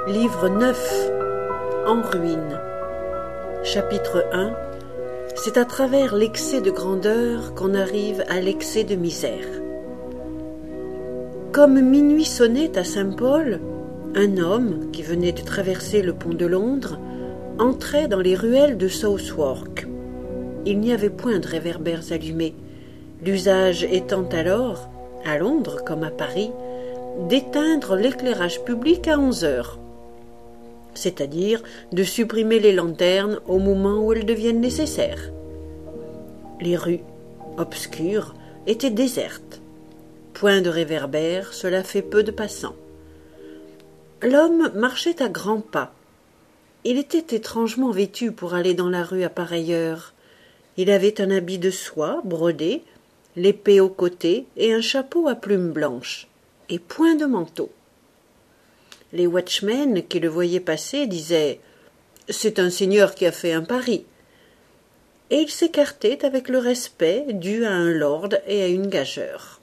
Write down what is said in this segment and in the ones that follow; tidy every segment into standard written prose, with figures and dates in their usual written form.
Livre 9. En ruine. Chapitre 1. C'est à travers l'excès de grandeur qu'on arrive à l'excès de misère. Comme minuit sonnait à Saint-Paul, un homme, qui venait de traverser le pont de Londres, entrait dans les ruelles de Southwark. Il n'y avait point de réverbères allumés, l'usage étant alors, à Londres comme à Paris, d'éteindre l'éclairage public à 11 heures, c'est-à-dire de supprimer les lanternes au moment où elles deviennent nécessaires. Les rues, obscures, étaient désertes. Point de réverbères, cela fait peu de passants. L'homme marchait à grands pas. Il était étrangement vêtu pour aller dans la rue à pareille heure. Il avait un habit de soie brodé, l'épée au côté et un chapeau à plumes blanches, et point de manteau. Les watchmen qui le voyaient passer disaient « C'est un seigneur qui a fait un pari », et il s'écartait avec le respect dû à un lord et à une gageure.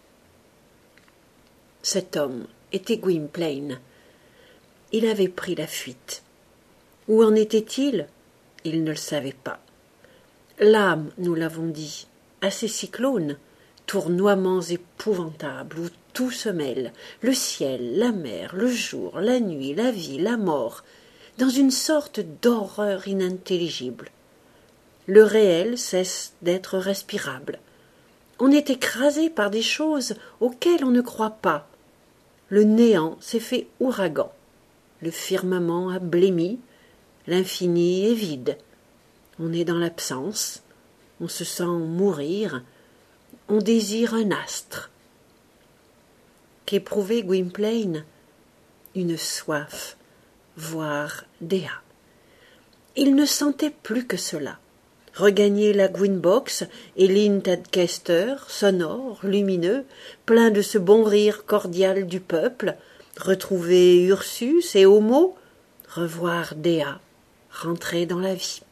Cet homme était Gwynplaine. Il avait pris la fuite. Où en était-il? Il ne le savait pas. L'âme, nous l'avons dit, a ses cyclones, tournoiements épouvantables où tout se mêle, le ciel, la mer, le jour, la nuit, la vie, la mort, dans une sorte d'horreur inintelligible. Le réel cesse d'être respirable. On est écrasé par des choses auxquelles on ne croit pas. Le néant s'est fait ouragan. Le firmament a blêmi. L'infini est vide. On est dans l'absence. On se sent mourir. On désire un astre. Qu'éprouvait Gwynplaine? Une soif, voire Dea. Il ne sentait plus que cela. Regagner la Gwynbox et Lynn Tadcaster, sonore, lumineux, plein de ce bon rire cordial du peuple, retrouver Ursus et Homo, revoir Dea, rentrer dans la vie.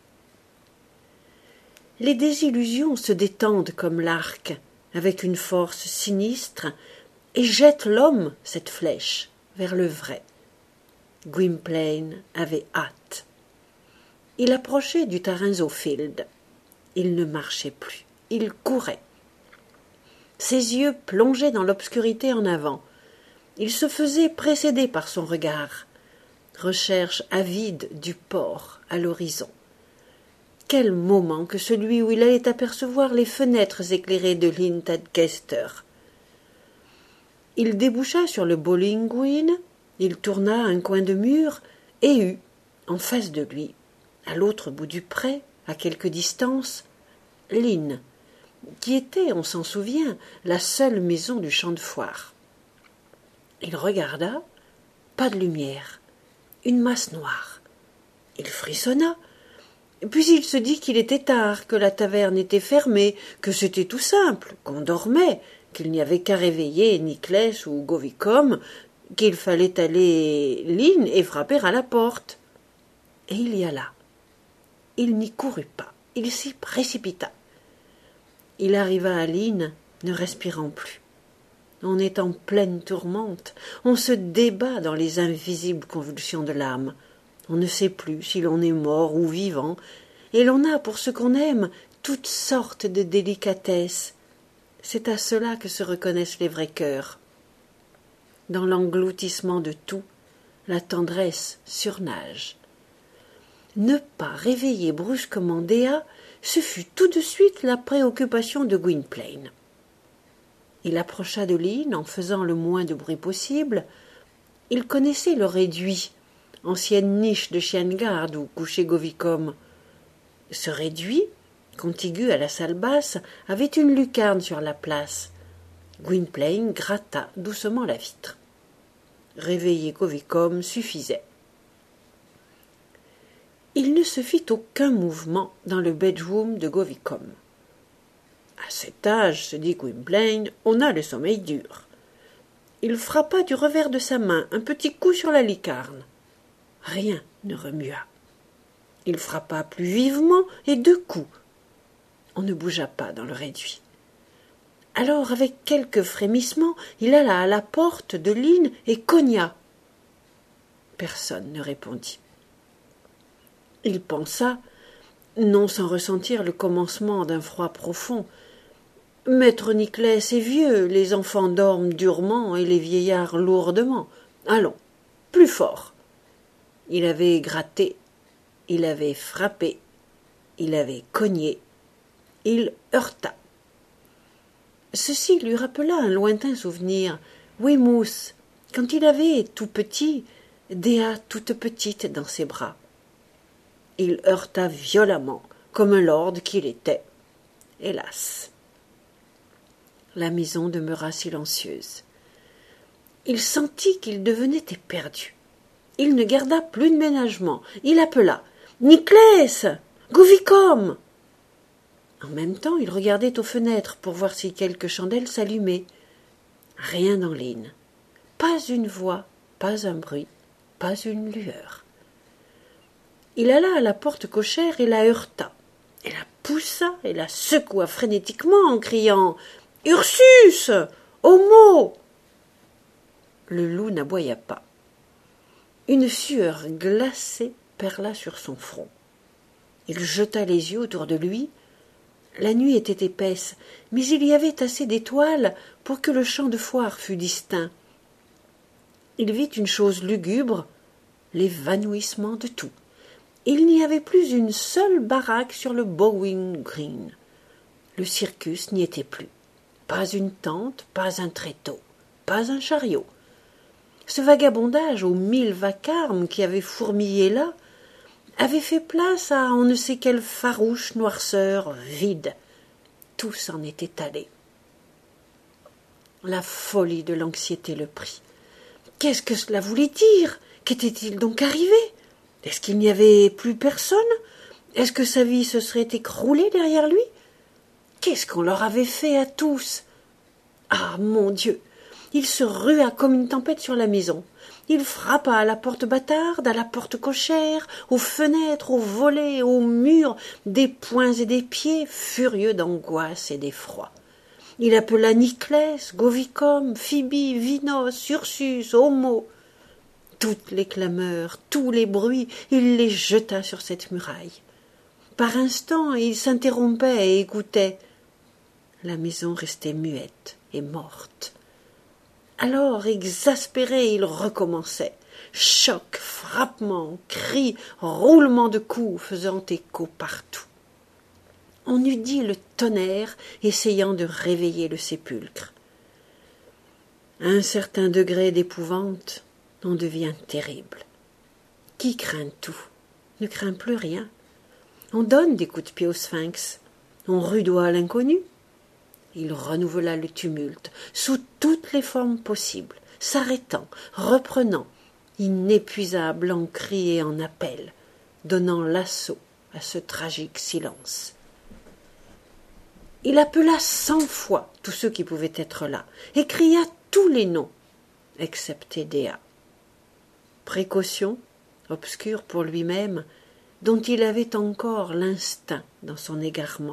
Les désillusions se détendent comme l'arc, avec une force sinistre, et jettent l'homme, cette flèche, vers le vrai. Gwynplaine avait hâte. Il approchait du Tarrinzeau Field. Il ne marchait plus, il courait. Ses yeux plongeaient dans l'obscurité en avant. Il se faisait précéder par son regard. Recherche avide du port à l'horizon. Quel moment que celui où il allait apercevoir les fenêtres éclairées de Lynn Tadcaster. Il déboucha sur le bowling green, il tourna un coin de mur et eut, en face de lui, à l'autre bout du pré, à quelque distance, Lynn, qui était, on s'en souvient, la seule maison du champ de foire. Il regarda, pas de lumière, une masse noire. Il frissonna, puis il se dit qu'il était tard, que la taverne était fermée, que c'était tout simple, qu'on dormait, qu'il n'y avait qu'à réveiller Nicless ou Govicum, qu'il fallait aller Lynn et frapper à la porte. Et il y alla. Il n'y courut pas, il s'y précipita. Il arriva à Lynn, ne respirant plus. On est en pleine tourmente, on se débat dans les invisibles convulsions de l'âme. On ne sait plus si l'on est mort ou vivant, et l'on a pour ce qu'on aime toutes sortes de délicatesses. C'est à cela que se reconnaissent les vrais cœurs. Dans l'engloutissement de tout, la tendresse surnage. Ne pas réveiller brusquement Dea, ce fut tout de suite la préoccupation de Gwynplaine. Il approcha de Lynn en faisant le moins de bruit possible. Il connaissait le réduit, ancienne niche de chien de garde où couchait Govicum. Ce réduit, contigu à la salle basse, avait une lucarne sur la place. Gwynplaine gratta doucement la vitre. Réveiller Govicum suffisait. Il ne se fit aucun mouvement dans le bedroom de Govicum. À cet âge, se dit Gwynplaine, on a le sommeil dur. Il frappa du revers de sa main un petit coup sur la lucarne. Rien ne remua. Il frappa plus vivement et 2 coups. On ne bougea pas dans le réduit. Alors, avec quelques frémissements, il alla à la porte de Lynn et cogna. Personne ne répondit. Il pensa, non sans ressentir le commencement d'un froid profond. Maître Niclès est vieux, les enfants dorment durement et les vieillards lourdement. Allons, plus fort. Il avait gratté, il avait frappé, il avait cogné, il heurta. Ceci lui rappela un lointain souvenir. Weymouth, quand il avait, tout petit, Dea toute petite dans ses bras. Il heurta violemment, comme un lord qu'il était. Hélas! La maison demeura silencieuse. Il sentit qu'il devenait éperdu. Il ne garda plus de ménagement. Il appela « Niclès! Govicum !» En même temps, il regardait aux fenêtres pour voir si quelques chandelles s'allumaient. Rien dans l'île. Pas une voix, pas un bruit, pas une lueur. Il alla à la porte cochère et la heurta. Et la poussa et la secoua frénétiquement en criant « Ursus! Homo !» Le loup n'aboya pas. Une sueur glacée perla sur son front. Il jeta les yeux autour de lui. La nuit était épaisse, mais il y avait assez d'étoiles pour que le champ de foire fût distinct. Il vit une chose lugubre, l'évanouissement de tout. Il n'y avait plus une seule baraque sur le Bowling Green. Le circus n'y était plus. Pas une tente, pas un tréteau, pas un chariot. Ce vagabondage aux 1000 vacarmes qui avait fourmillé là avait fait place à on ne sait quelle farouche noirceur vide. Tout s'en était allé. La folie de l'anxiété le prit. Qu'est-ce que cela voulait dire? Qu'était-il donc arrivé? Est-ce qu'il n'y avait plus personne? Est-ce que sa vie se serait écroulée derrière lui? Qu'est-ce qu'on leur avait fait à tous? Ah, mon Dieu! Il se rua comme une tempête sur la maison. Il frappa à la porte bâtarde, à la porte cochère, aux fenêtres, aux volets, aux murs, des poings et des pieds, furieux d'angoisse et d'effroi. Il appela Niclès, Govicum, Phoebe, Vinos, Ursus, Homo. Toutes les clameurs, tous les bruits, il les jeta sur cette muraille. Par instants, il s'interrompait et écoutait. La maison restait muette et morte. Alors, exaspéré, il recommençait. Chocs, frappements, cris, roulements de coups faisant écho partout. On eût dit le tonnerre essayant de réveiller le sépulcre. À un certain degré d'épouvante, on devient terrible. Qui craint tout, ne craint plus rien. On donne des coups de pied au sphinx, on rudoie l'inconnu. Il renouvela le tumulte, sous toutes les formes possibles, s'arrêtant, reprenant, inépuisable en cris et en appels, donnant l'assaut à ce tragique silence. Il appela 100 fois tous ceux qui pouvaient être là, et cria tous les noms, excepté Dea. Précaution, obscure pour lui-même, dont il avait encore l'instinct dans son égarement.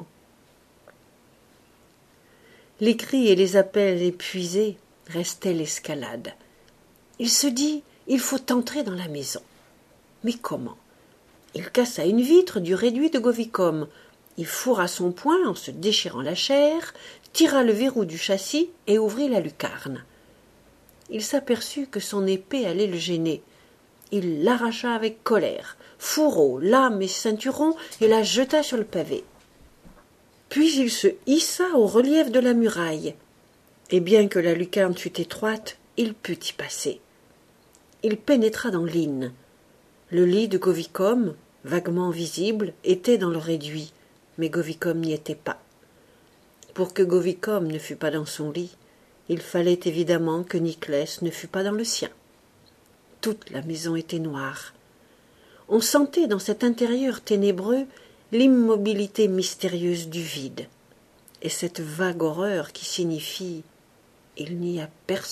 Les cris et les appels épuisés restaient l'escalade. Il se dit, il faut entrer dans la maison. Mais comment? Il cassa une vitre du réduit de Govicum. Il fourra son poing en se déchirant la chair, tira le verrou du châssis et ouvrit la lucarne. Il s'aperçut que son épée allait le gêner. Il l'arracha avec colère, fourreau, lame et ceinturon, et la jeta sur le pavé. Puis il se hissa au relief de la muraille, et bien que la lucarne fût étroite, il put y passer. Il pénétra dans l'îne. Le lit de Govicum, vaguement visible, était dans le réduit, mais Govicum n'y était pas. Pour que Govicum ne fût pas dans son lit, il fallait évidemment que Niclès ne fût pas dans le sien. Toute la maison était noire. On sentait dans cet intérieur ténébreux l'immobilité mystérieuse du vide, et cette vague horreur qui signifie « il n'y a personne ».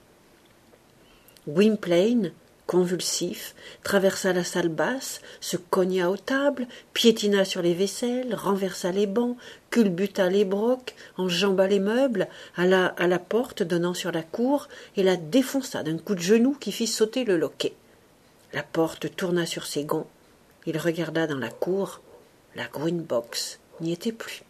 Gwynplaine, convulsif, traversa la salle basse, se cogna aux tables, piétina sur les vaisselles, renversa les bancs, culbuta les brocs, enjamba les meubles, alla à la porte donnant sur la cour et la défonça d'un coup de genou qui fit sauter le loquet. La porte tourna sur ses gonds. Il regarda dans la cour. La Green Box n'y était plus.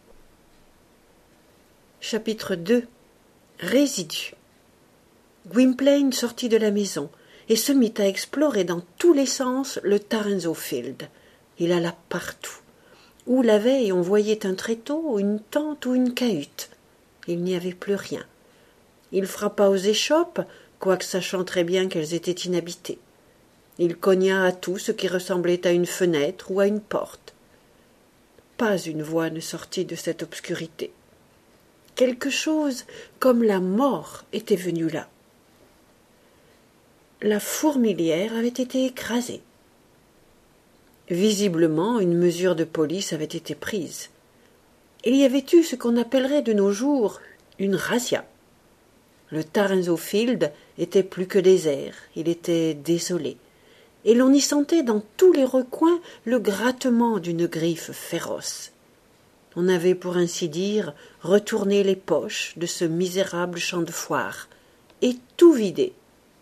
Chapitre 2. Résidus. Gwynplaine sortit de la maison et se mit à explorer dans tous les sens le Tarrenzeau Field. Il alla partout. Où la veille on voyait un tréteau, une tente ou une cahute. Il n'y avait plus rien. Il frappa aux échoppes, quoique sachant très bien qu'elles étaient inhabitées. Il cogna à tout ce qui ressemblait à une fenêtre ou à une porte. Pas une voix ne sortit de cette obscurité. Quelque chose comme la mort était venu là. La fourmilière avait été écrasée. Visiblement, une mesure de police avait été prise. Il y avait eu ce qu'on appellerait de nos jours une razzia. Le Tarrenzeau Field était plus que désert, il était désolé, et l'on y sentait dans tous les recoins le grattement d'une griffe féroce. On avait, pour ainsi dire, retourné les poches de ce misérable champ de foire, et tout vidé.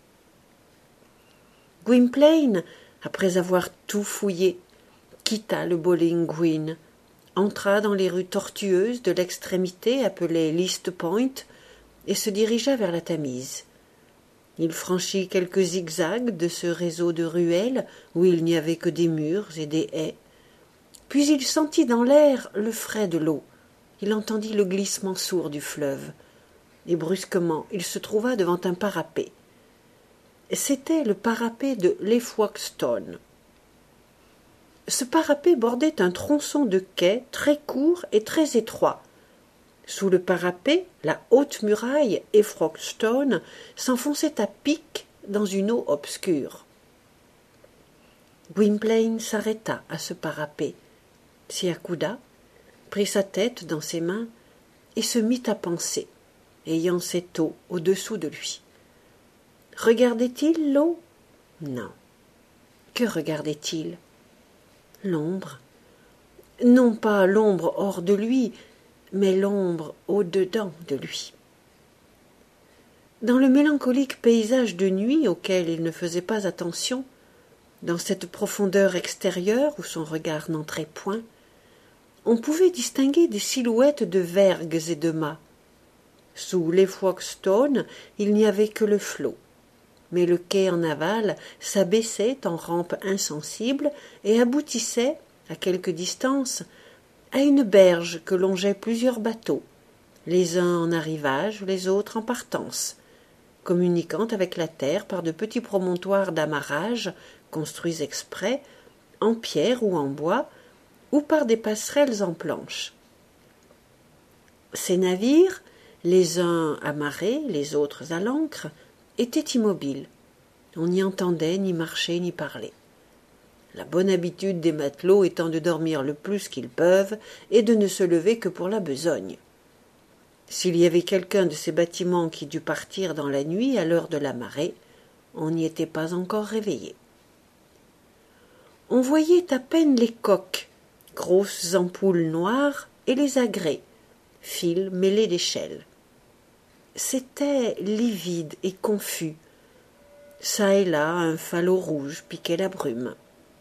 Gwynplaine, après avoir tout fouillé, quitta le Bowling Green, entra dans les rues tortueuses de l'extrémité appelée l'East Point et se dirigea vers la Tamise. Il franchit quelques zigzags de ce réseau de ruelles où il n'y avait que des murs et des haies. Puis il sentit dans l'air le frais de l'eau. Il entendit le glissement sourd du fleuve. Et brusquement, il se trouva devant un parapet. C'était le parapet de Lefoixstone. Ce parapet bordait un tronçon de quai très court et très étroit. Sous le parapet, la haute muraille Lefoixstone s'enfonçait à pic dans une eau obscure. Gwynplaine s'arrêta à ce parapet, s'y accouda, prit sa tête dans ses mains et se mit à penser, ayant cette eau au-dessous de lui. Regardait-il l'eau? Non. Que regardait-il? L'ombre. Non pas l'ombre hors de lui, mais l'ombre au-dedans de lui. Dans le mélancolique paysage de nuit auquel il ne faisait pas attention, dans cette profondeur extérieure où son regard n'entrait point, on pouvait distinguer des silhouettes de vergues et de mâts. Sous Lefoixstone, il n'y avait que le flot, mais le quai en aval s'abaissait en rampe insensible et aboutissait, à quelque distance, à une berge que longeaient plusieurs bateaux, les uns en arrivage, les autres en partance, communiquant avec la terre par de petits promontoires d'amarrage construits exprès, en pierre ou en bois, ou par des passerelles en planches. Ces navires, les uns amarrés, les autres à l'ancre, étaient immobiles. On n'y entendait ni marcher ni parler. La bonne habitude des matelots étant de dormir le plus qu'ils peuvent et de ne se lever que pour la besogne. S'il y avait quelqu'un de ces bâtiments qui dût partir dans la nuit à l'heure de la marée, on n'y était pas encore réveillé. On voyait à peine les coques, grosses ampoules noires, et les agrès, fils mêlés d'échelles. C'était livide et confus. Çà et là, un falot rouge piquait la brume.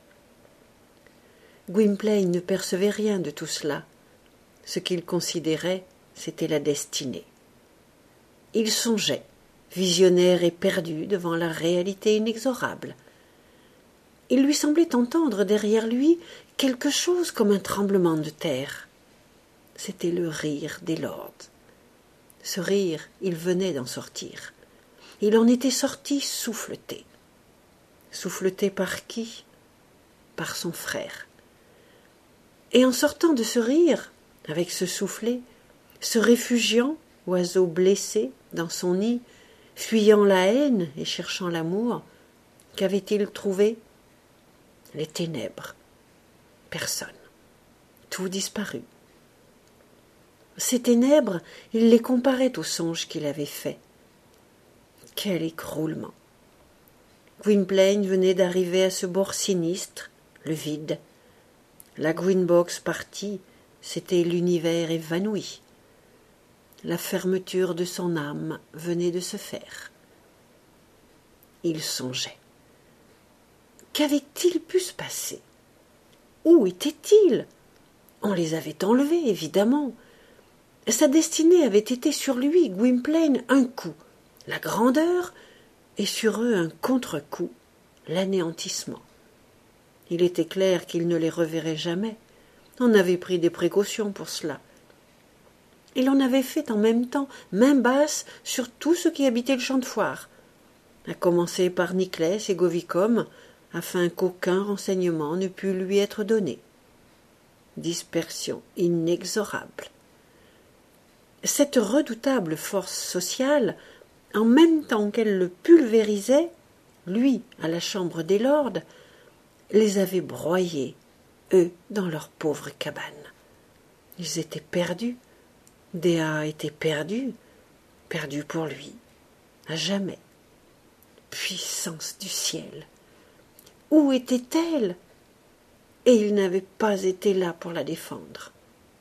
Gwynplaine ne percevait rien de tout cela. Ce qu'il considérait, c'était la destinée. Il songeait, visionnaire et perdu devant la réalité inexorable. Il lui semblait entendre derrière lui quelque chose comme un tremblement de terre. C'était le rire des lords. Ce rire, il venait d'en sortir. Il en était sorti souffleté. Souffleté par qui? Par son frère. Et en sortant de ce rire, avec ce soufflet, se réfugiant, oiseau blessé, dans son nid, fuyant la haine et cherchant l'amour, qu'avait-il trouvé? Les ténèbres. Personne. Tout disparut. Ces ténèbres, il les comparait aux songes qu'il avait faits. Quel écroulement! Gwynplaine venait d'arriver à ce bord sinistre, le vide. La Green Box partie, c'était l'univers évanoui. La fermeture de son âme venait de se faire. Il songeait. Qu'avait-il pu se passer? Où était-il? On les avait enlevés, évidemment. Sa destinée avait été sur lui, Gwynplaine, un coup, la grandeur, et sur eux un contre-coup, l'anéantissement. Il était clair qu'il ne les reverrait jamais. On avait pris des précautions pour cela. Il en avait fait en même temps main basse sur tout ce qui habitait le champ de foire, à commencer par Niclès et Govicum, afin qu'aucun renseignement ne pût lui être donné. Dispersion inexorable. Cette redoutable force sociale, en même temps qu'elle le pulvérisait, lui à la chambre des lords, les avait broyés, eux dans leur pauvre cabane. Ils étaient perdus. Dea était perdue, perdue pour lui, à jamais. Puissance du ciel! Où était-elle? Et il n'avait pas été là pour la défendre.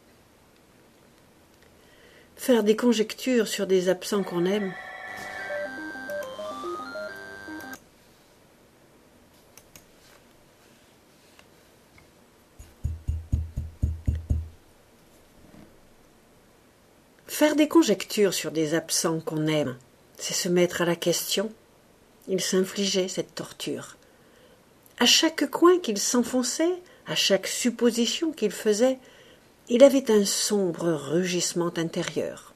Faire des conjectures sur des absents qu'on aime. Faire des conjectures sur des absents qu'on aime, c'est se mettre à la question. Il s'infligeait cette torture. À chaque coin qu'il s'enfonçait, à chaque supposition qu'il faisait, il avait un sombre rugissement intérieur.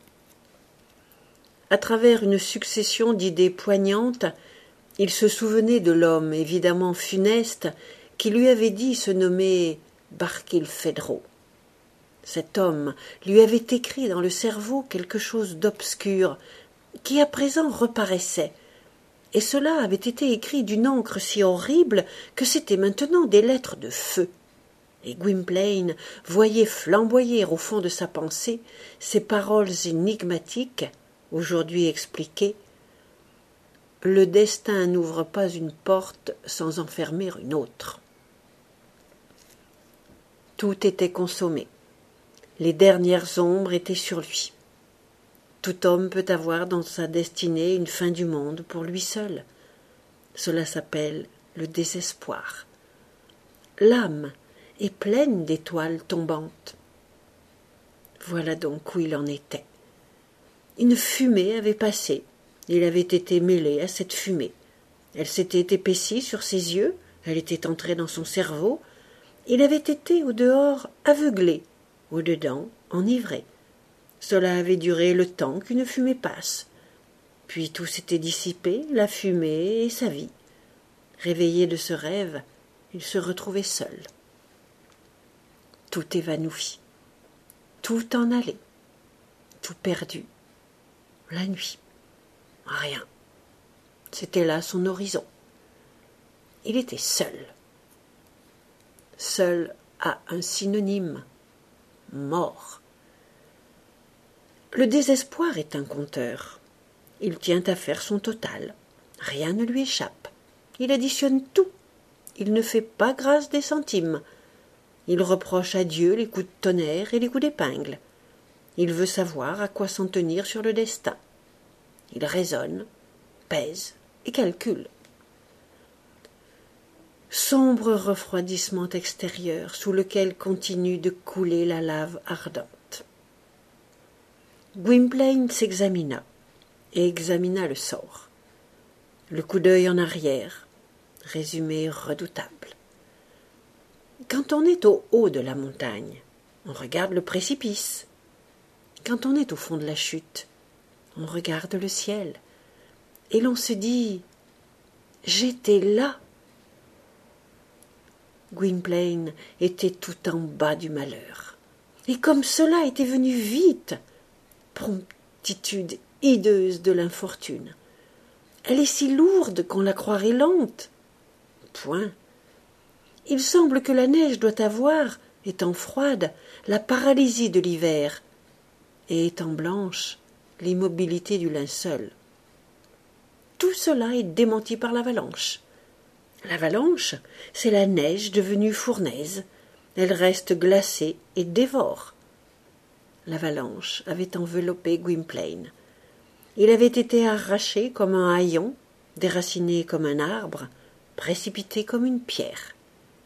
À travers une succession d'idées poignantes, il se souvenait de l'homme évidemment funeste qui lui avait dit se nommer Barkilphedro. Cet homme lui avait écrit dans le cerveau quelque chose d'obscur qui à présent reparaissait, et cela avait été écrit d'une encre si horrible que c'étaient maintenant des lettres de feu. Et Gwynplaine voyait flamboyer au fond de sa pensée ces paroles énigmatiques, aujourd'hui expliquées. Le destin n'ouvre pas une porte sans en fermer une autre. Tout était consommé. Les dernières ombres étaient sur lui. Tout homme peut avoir dans sa destinée une fin du monde pour lui seul. Cela s'appelle le désespoir. L'âme est pleine d'étoiles tombantes. Voilà donc où il en était. Une fumée avait passé. Il avait été mêlé à cette fumée. Elle s'était épaissie sur ses yeux, elle était entrée dans son cerveau. Il avait été au dehors aveuglé, au dedans enivré. Cela avait duré le temps qu'une fumée passe. Puis tout s'était dissipé, la fumée et sa vie. Réveillé de ce rêve, il se retrouvait seul. Tout évanoui, tout en allait, tout perdu. La nuit, rien. C'était là son horizon. Il était seul. Seul a un synonyme, mort. Le désespoir est un compteur. Il tient à faire son total. Rien ne lui échappe. Il additionne tout. Il ne fait pas grâce des centimes. Il reproche à Dieu les coups de tonnerre et les coups d'épingle. Il veut savoir à quoi s'en tenir sur le destin. Il raisonne, pèse et calcule. Sombre refroidissement extérieur sous lequel continue de couler la lave ardente. Gwynplaine s'examina et examina le sort. Le coup d'œil en arrière, résumé redoutable. Quand on est au haut de la montagne, on regarde le précipice. Quand on est au fond de la chute, on regarde le ciel. Et l'on se dit « J'étais là !» Gwynplaine était tout en bas du malheur. Et comme cela était venu vite, promptitude hideuse de l'infortune. Elle est si lourde qu'on la croirait lente. Point. Il semble que la neige doit avoir, étant froide, la paralysie de l'hiver, et étant blanche, l'immobilité du linceul. Tout cela est démenti par l'avalanche. L'avalanche, c'est la neige devenue fournaise. Elle reste glacée et dévore. L'avalanche avait enveloppé Gwynplaine. Il avait été arraché comme un haillon, déraciné comme un arbre, précipité comme une pierre.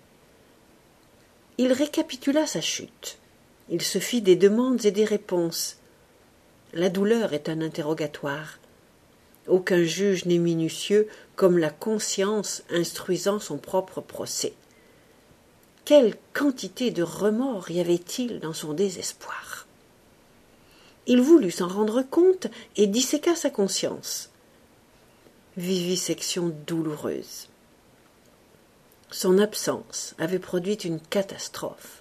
Il récapitula sa chute. Il se fit des demandes et des réponses. La douleur est un interrogatoire. Aucun juge n'est minutieux comme la conscience instruisant son propre procès. Quelle quantité de remords y avait-il dans son désespoir? Il voulut s'en rendre compte et disséqua sa conscience. Vivisection douloureuse. Son absence avait produit une catastrophe.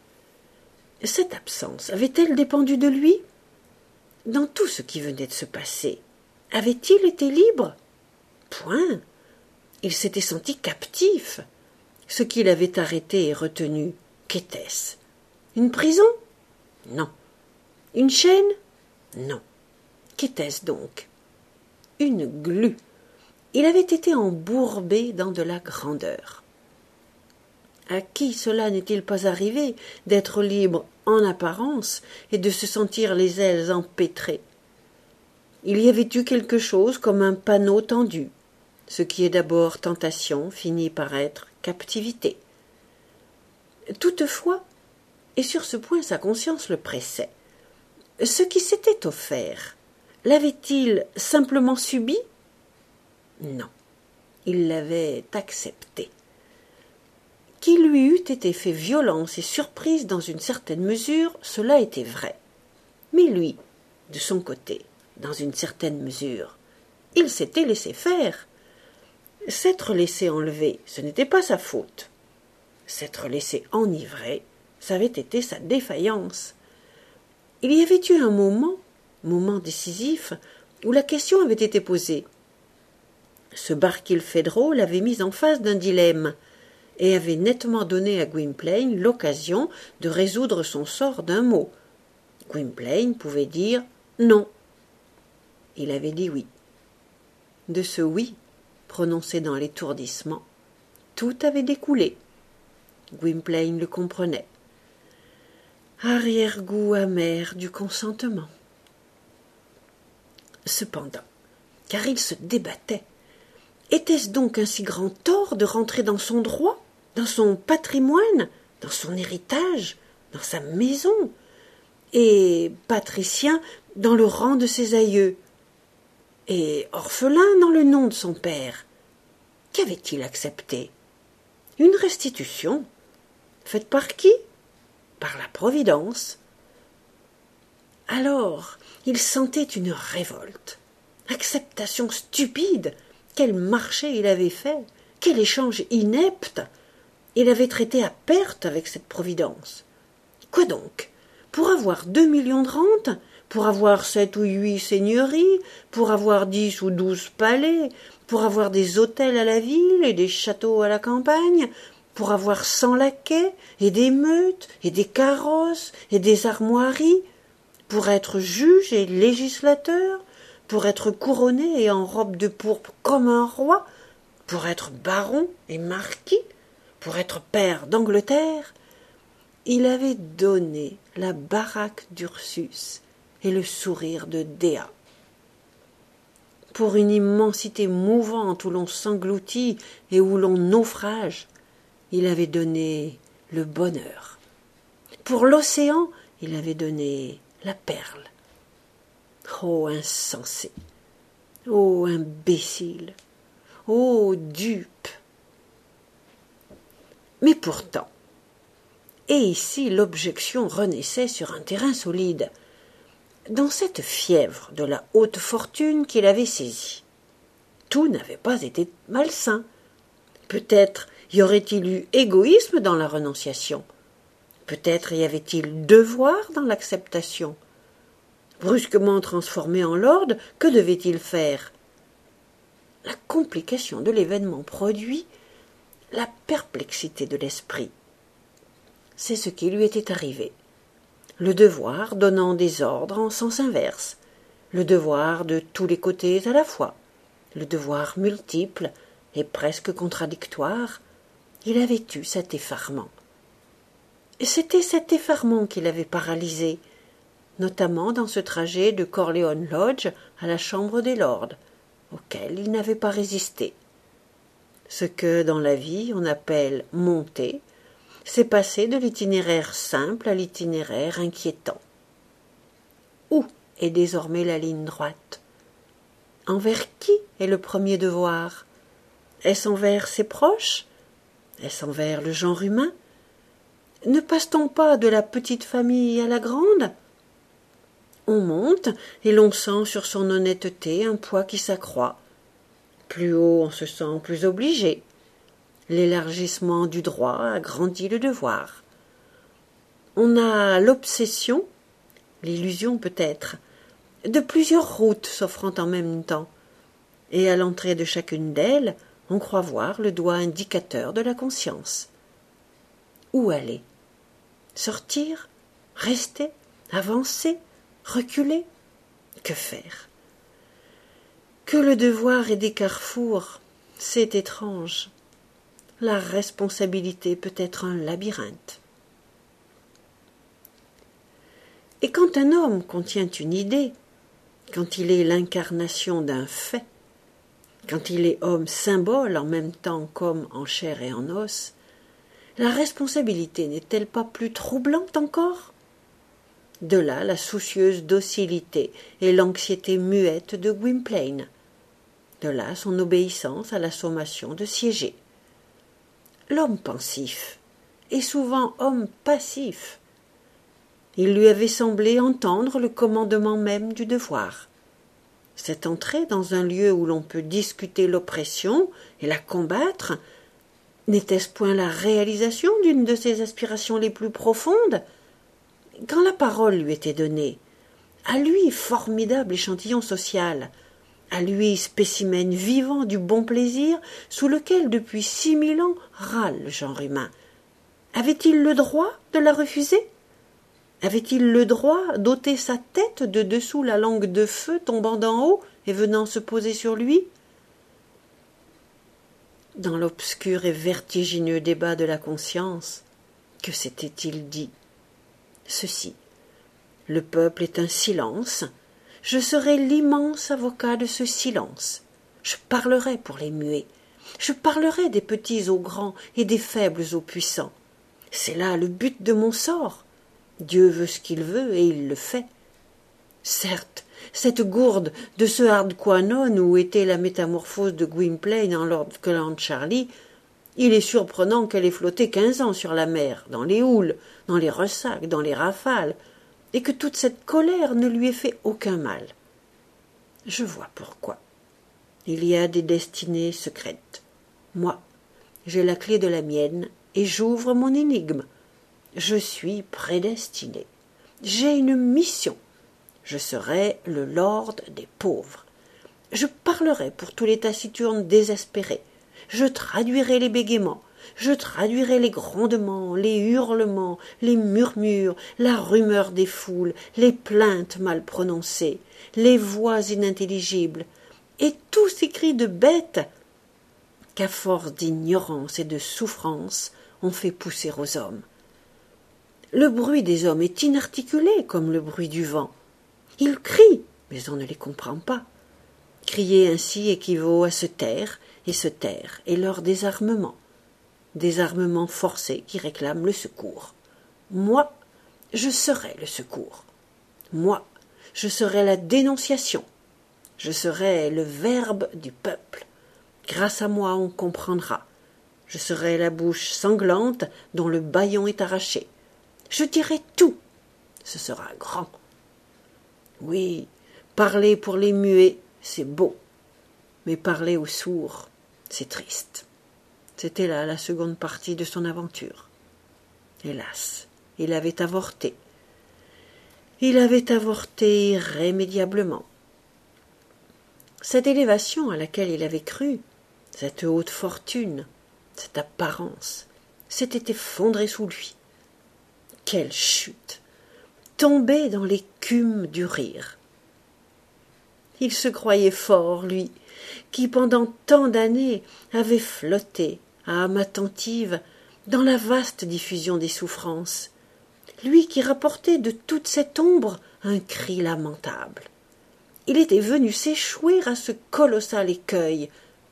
Cette absence avait-elle dépendu de lui? Dans tout ce qui venait de se passer, avait-il été libre? Point. Il s'était senti captif. Ce qui l'avait arrêté et retenu, qu'était-ce? Une prison? Non. Une chaîne? Non. Qu'était-ce donc? Une glu. Il avait été embourbé dans de la grandeur. À qui cela n'est-il pas arrivé d'être libre en apparence et de se sentir les ailes empêtrées? Il y avait eu quelque chose comme un panneau tendu. Ce qui est d'abord tentation finit par être captivité. Toutefois, et sur ce point sa conscience le pressait, ce qui s'était offert, l'avait-il simplement subi? Non, il l'avait accepté. Qu'il lui eût été fait violence et surprise dans une certaine mesure, cela était vrai. Mais lui, de son côté, dans une certaine mesure, il s'était laissé faire. S'être laissé enlever, ce n'était pas sa faute. S'être laissé enivrer, ça avait été sa défaillance. Il y avait eu un moment décisif, où la question avait été posée. Ce Barkilphedro l'avait mis en face d'un dilemme, et avait nettement donné à Gwynplaine l'occasion de résoudre son sort d'un mot. Gwynplaine pouvait dire non. Il avait dit oui. De ce oui, prononcé dans l'étourdissement, tout avait découlé. Gwynplaine le comprenait. Arrière-goût amer du consentement. Cependant, car il se débattait, était-ce donc un si grand tort de rentrer dans son droit, dans son patrimoine, dans son héritage, dans sa maison, et patricien dans le rang de ses aïeux, et orphelin dans le nom de son père? Qu'avait-il accepté? Une restitution. Faite par qui? Par la Providence. Alors, il sentait une révolte. Acceptation stupide. Quel marché il avait fait, quel échange inepte. Il avait traité à perte avec cette Providence. Quoi donc? Pour avoir 2 millions de rentes, pour avoir 7 ou 8 seigneuries, pour avoir 10 ou 12 palais, pour avoir des hôtels à la ville et des châteaux à la campagne, pour avoir 100 laquais et des meutes et des carrosses et des armoiries, pour être juge et législateur, pour être couronné et en robe de pourpre comme un roi, pour être baron et marquis, pour être père d'Angleterre. Il avait donné la baraque d'Ursus et le sourire de Dea. Pour une immensité mouvante où l'on s'engloutit et où l'on naufrage, il avait donné le bonheur. Pour l'océan, il avait donné la perle. Ô insensé! Ô imbécile! Ô dupe! Mais pourtant, et ici l'objection renaissait sur un terrain solide, dans cette fièvre de la haute fortune qu'il avait saisie, tout n'avait pas été malsain. Peut-être y aurait-il eu égoïsme dans la renonciation. Peut-être y avait-il devoir dans l'acceptation. Brusquement transformé en lord, que devait-il faire? La complication de l'événement produit la perplexité de l'esprit. C'est ce qui lui était arrivé. Le devoir donnant des ordres en sens inverse, le devoir de tous les côtés à la fois, le devoir multiple et presque contradictoire, il avait eu cet effarement. Et c'était cet effarement qui l'avait paralysé, notamment dans ce trajet de Corleone Lodge à la Chambre des Lords, auquel il n'avait pas résisté. Ce que, dans la vie, on appelle monter, c'est passer de l'itinéraire simple à l'itinéraire inquiétant. Où est désormais la ligne droite? Envers qui est le premier devoir? Est-ce envers ses proches? Est-ce envers le genre humain? Ne passe-t-on pas de la petite famille à la grande? On monte et l'on sent sur son honnêteté un poids qui s'accroît. Plus haut, on se sent plus obligé. L'élargissement du droit agrandit le devoir. On a l'obsession, l'illusion peut-être, de plusieurs routes s'offrant en même temps, et à l'entrée de chacune d'elles, on croit voir le doigt indicateur de la conscience. Où aller? Sortir? Rester? Avancer? Reculer? Que faire? Que le devoir ait des carrefours, c'est étrange. La responsabilité peut être un labyrinthe. Et quand un homme contient une idée, quand il est l'incarnation d'un fait, quand il est homme symbole en même temps qu'homme en chair et en os, la responsabilité n'est-elle pas plus troublante encore? De là la soucieuse docilité et l'anxiété muette de Gwynplaine. De là son obéissance à la sommation de siéger. L'homme pensif est souvent homme passif. Il lui avait semblé entendre le commandement même du devoir. Cette entrée dans un lieu où l'on peut discuter l'oppression et la combattre, n'était-ce point la réalisation d'une de ses aspirations les plus profondes? Quand la parole lui était donnée, à lui formidable échantillon social, à lui spécimen vivant du bon plaisir sous lequel depuis 6000 ans râle le genre humain, avait-il le droit de la refuser? Avait-il le droit d'ôter sa tête de dessous la langue de feu tombant d'en haut et venant se poser sur lui? Dans l'obscur et vertigineux débat de la conscience, que s'était-il dit? Ceci: le peuple est un silence, je serai l'immense avocat de ce silence, je parlerai pour les muets, je parlerai des petits aux grands et des faibles aux puissants. C'est là le but de mon sort. Dieu veut ce qu'il veut et il le fait. Certes, cette gourde de ce Hardquanonne où était la métamorphose de Gwynplaine en Lord Clancharlie, il est surprenant qu'elle ait flotté 15 ans sur la mer, dans les houles, dans les ressacs, dans les rafales, et que toute cette colère ne lui ait fait aucun mal. Je vois pourquoi. Il y a des destinées secrètes. Moi, j'ai la clé de la mienne, et j'ouvre mon énigme. Je suis prédestiné. J'ai une mission. Je serai le lord des pauvres. Je parlerai pour tous les taciturnes désespérés. Je traduirai les bégaiements. Je traduirai les grondements, les hurlements, les murmures, la rumeur des foules, les plaintes mal prononcées, les voix inintelligibles, et tous ces cris de bêtes qu'à force d'ignorance et de souffrance on fait pousser aux hommes. Le bruit des hommes est inarticulé comme le bruit du vent. Ils crient, mais on ne les comprend pas. Crier ainsi équivaut à se taire est leur désarmement. Désarmement forcé qui réclame le secours. Moi, je serai le secours. Moi, je serai la dénonciation. Je serai le verbe du peuple. Grâce à moi, on comprendra. Je serai la bouche sanglante dont le bâillon est arraché. Je dirai tout. Ce sera grand. Oui, parler pour les muets, c'est beau. Mais parler aux sourds, c'est triste. C'était là la seconde partie de son aventure. Hélas, il avait avorté. Il avait avorté irrémédiablement. Cette élévation à laquelle il avait cru, cette haute fortune, cette apparence, s'était effondrée sous lui. Quelle chute! Tombé dans l'écume du rire. Il se croyait fort, lui, qui pendant tant d'années avait flotté, âme attentive, dans la vaste diffusion des souffrances, lui qui rapportait de toute cette ombre un cri lamentable. Il était venu s'échouer à ce colossal écueil,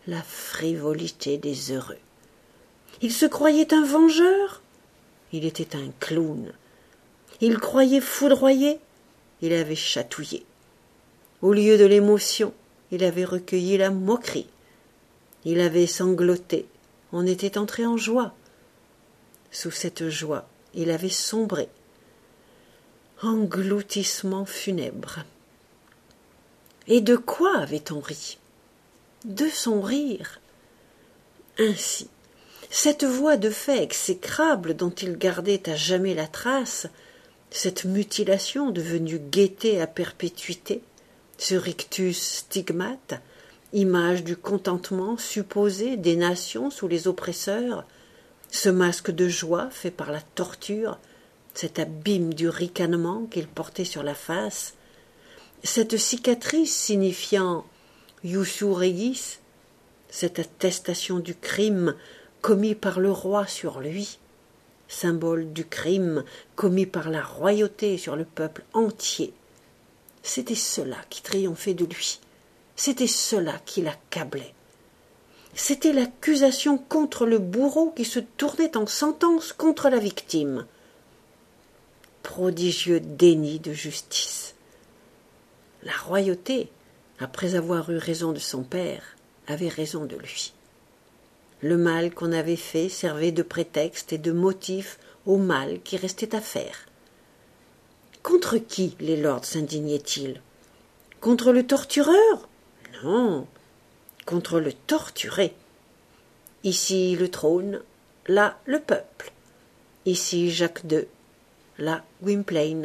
la frivolité des heureux. Il se croyait un vengeur, il était un clown. Il croyait foudroyer, il avait chatouillé. Au lieu de l'émotion, il avait recueilli la moquerie. Il avait sangloté, on était entré en joie. Sous cette joie, il avait sombré. Engloutissement funèbre. Et de quoi avait-on ri? De son rire. Ainsi, cette voix de fait exécrable dont il gardait à jamais la trace, cette mutilation devenue gaieté à perpétuité, ce rictus stigmate, image du contentement supposé des nations sous les oppresseurs, ce masque de joie fait par la torture, cet abîme du ricanement qu'il portait sur la face, cette cicatrice signifiant iussu regis, cette attestation du crime commis par le roi sur lui, symbole du crime commis par la royauté sur le peuple entier. C'était cela qui triomphait de lui, c'était cela qui l'accablait. C'était l'accusation contre le bourreau qui se tournait en sentence contre la victime. Prodigieux déni de justice. La royauté, après avoir eu raison de son père, avait raison de lui. Le mal qu'on avait fait servait de prétexte et de motif au mal qui restait à faire. Contre qui les lords s'indignaient-ils? Contre le tortureur? Non, contre le torturé. Ici le trône, là le peuple. Ici Jacques II, là Gwynplaine.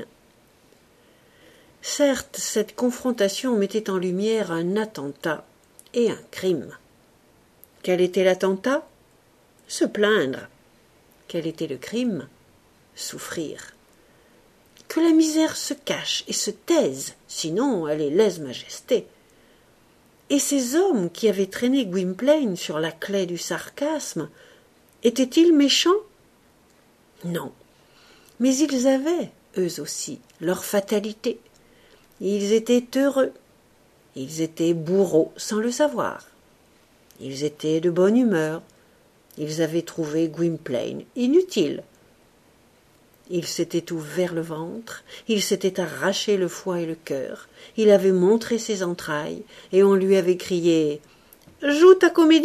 Certes, cette confrontation mettait en lumière un attentat et un crime. Quel était l'attentat? Se plaindre. Quel était le crime? Souffrir. Que la misère se cache et se taise, sinon elle est lèse-majesté. Et ces hommes qui avaient traîné Gwynplaine sur la claie du sarcasme, étaient-ils méchants? Non, mais ils avaient, eux aussi, leur fatalité. Ils étaient heureux, ils étaient bourreaux sans le savoir. Ils étaient de bonne humeur, ils avaient trouvé Gwynplaine inutile. Il s'était ouvert le ventre, il s'était arraché le foie et le cœur, il avait montré ses entrailles, et on lui avait crié « Joue ta comédie !»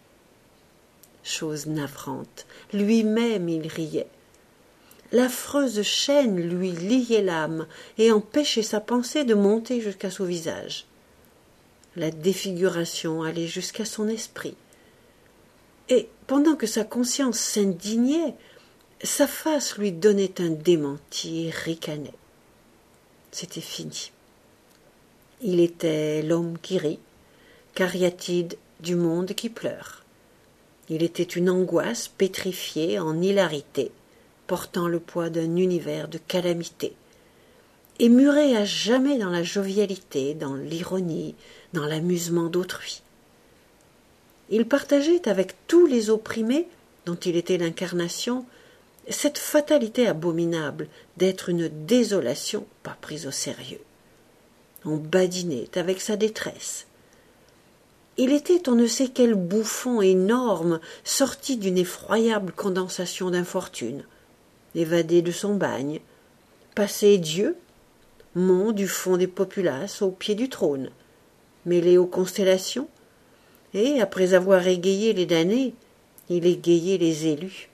Chose navrante, lui-même il riait. L'affreuse chaîne lui liait l'âme et empêchait sa pensée de monter jusqu'à son visage. La défiguration allait jusqu'à son esprit. Et pendant que sa conscience s'indignait, sa face lui donnait un démenti et ricanait. C'était fini. Il était l'homme qui rit, cariatide du monde qui pleure. Il était une angoisse pétrifiée en hilarité, portant le poids d'un univers de calamité, et muré à jamais dans la jovialité, dans l'ironie, dans l'amusement d'autrui. Il partageait avec tous les opprimés, dont il était l'incarnation, cette fatalité abominable d'être une désolation pas prise au sérieux. On badinait avec sa détresse. Il était on ne sait quel bouffon énorme sorti d'une effroyable condensation d'infortune, évadé de son bagne, passé Dieu, mont du fond des populaces au pied du trône, mêlé aux constellations, et après avoir égayé les damnés, il égayait les élus.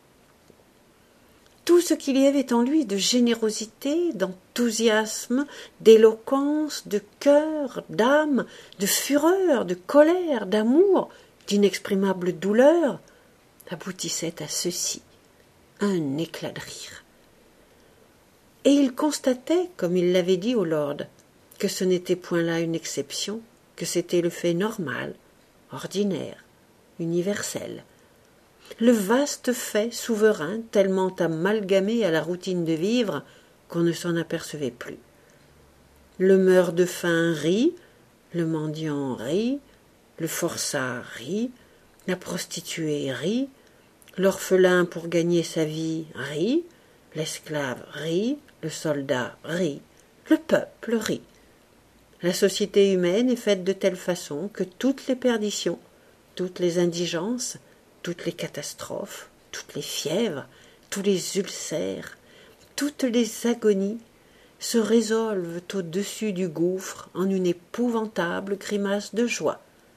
Tout ce qu'il y avait en lui de générosité, d'enthousiasme, d'éloquence, de cœur, d'âme, de fureur, de colère, d'amour, d'inexprimable douleur, aboutissait à ceci, un éclat de rire. Et il constatait, comme il l'avait dit au lord, que ce n'était point là une exception, que c'était le fait normal, ordinaire, universel. Le vaste fait souverain tellement amalgamé à la routine de vivre qu'on ne s'en apercevait plus. Le meurt-de-faim rit, le mendiant rit, le forçat rit, la prostituée rit, l'orphelin pour gagner sa vie rit, l'esclave rit, le soldat rit, le peuple rit. La société humaine est faite de telle façon que toutes les perditions, toutes les indigences, toutes les catastrophes, toutes les fièvres, tous les ulcères, toutes les agonies se résolvent au-dessus du gouffre en une épouvantable grimace de joie.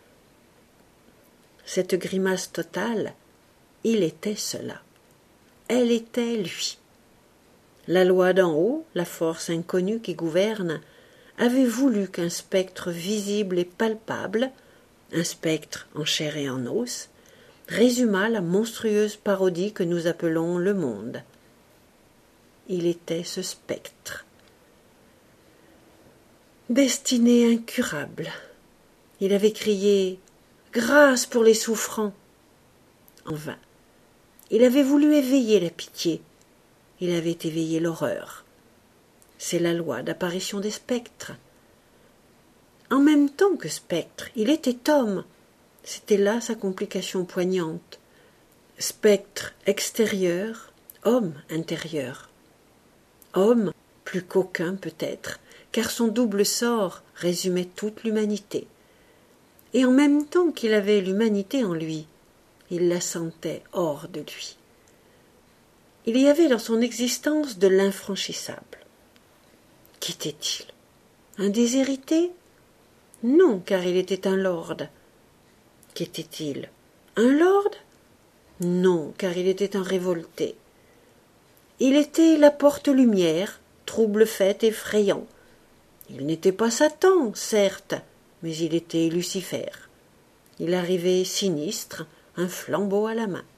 Cette grimace totale, il était cela. Elle était lui. La loi d'en haut, la force inconnue qui gouverne, avait voulu qu'un spectre visible et palpable, un spectre en chair et en os, résumât la monstrueuse parodie que nous appelons le monde. Il était ce spectre. Destinée incurable, il avait crié « Grâce pour les souffrants !» En vain. Il avait voulu éveiller la pitié. Il avait éveillé l'horreur. C'est la loi d'apparition des spectres. En même temps que spectre, il était homme. C'était là sa complication poignante. Spectre extérieur, homme intérieur. Homme, plus qu'aucun peut-être, car son double sort résumait toute l'humanité. Et en même temps qu'il avait l'humanité en lui, il la sentait hors de lui. Il y avait dans son existence de l'infranchissable. Qu'était-il? Un déshérité? Non, car il était un lord. Qu'était-il? Un lord? Non, car il était un révolté. Il était la porte-lumière, trouble-fête effrayant. Il n'était pas Satan, certes, mais il était Lucifer. Il arrivait sinistre, un flambeau à la main.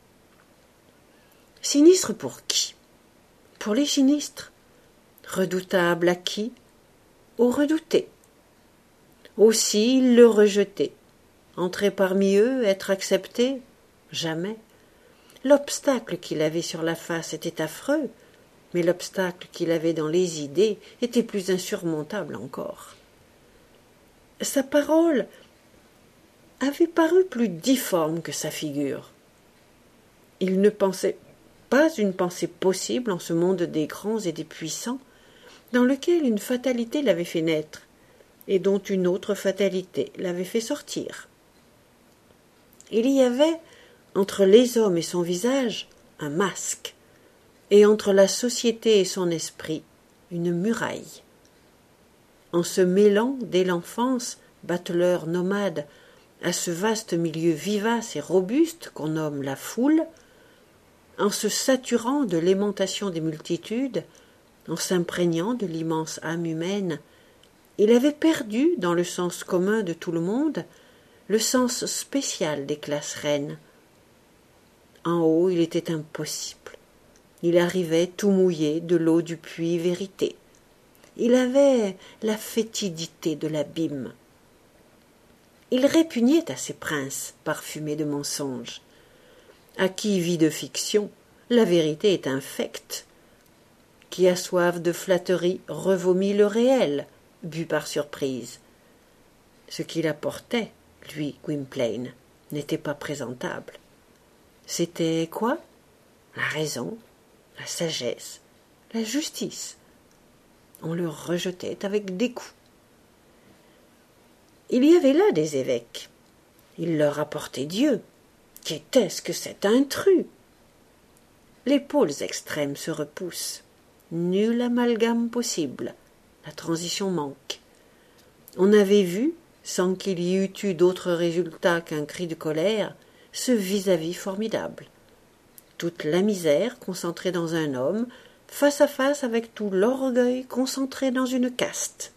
Sinistre pour qui? Pour les sinistres. Redoutable à qui? Aux redoutés. Aussi il le rejetait. Entrer parmi eux, être accepté? Jamais. L'obstacle qu'il avait sur la face était affreux, mais l'obstacle qu'il avait dans les idées était plus insurmontable encore. Sa parole avait paru plus difforme que sa figure. Il ne pensait pas une pensée possible en ce monde des grands et des puissants, dans lequel une fatalité l'avait fait naître, et dont une autre fatalité l'avait fait sortir. Il y avait, entre les hommes et son visage, un masque, et entre la société et son esprit, une muraille. En se mêlant, dès l'enfance, bateleur nomade, à ce vaste milieu vivace et robuste qu'on nomme la foule, en se saturant de l'aimantation des multitudes, en s'imprégnant de l'immense âme humaine, il avait perdu, dans le sens commun de tout le monde, le sens spécial des classes reines. En haut, il était impossible. Il arrivait tout mouillé de l'eau du puits Vérité. Il avait la fétidité de l'abîme. Il répugnait à ces princes parfumés de mensonges. À qui vit de fiction, la vérité est infecte. Qui a soif de flatterie revomit le réel, bu par surprise. Ce qu'il apportait, lui, Gwynplaine, n'était pas présentable. C'était quoi? La raison, la sagesse, la justice. On le rejetait avec dégoût. Il y avait là des évêques. Il leur apportait Dieu. Qu'était-ce que cet intrus? Les pôles extrêmes se repoussent. Nul amalgame possible. La transition manque. On avait vu, sans qu'il y eût eu d'autre résultat qu'un cri de colère, ce vis-à-vis formidable. Toute la misère concentrée dans un homme, face à face avec tout l'orgueil concentré dans une caste.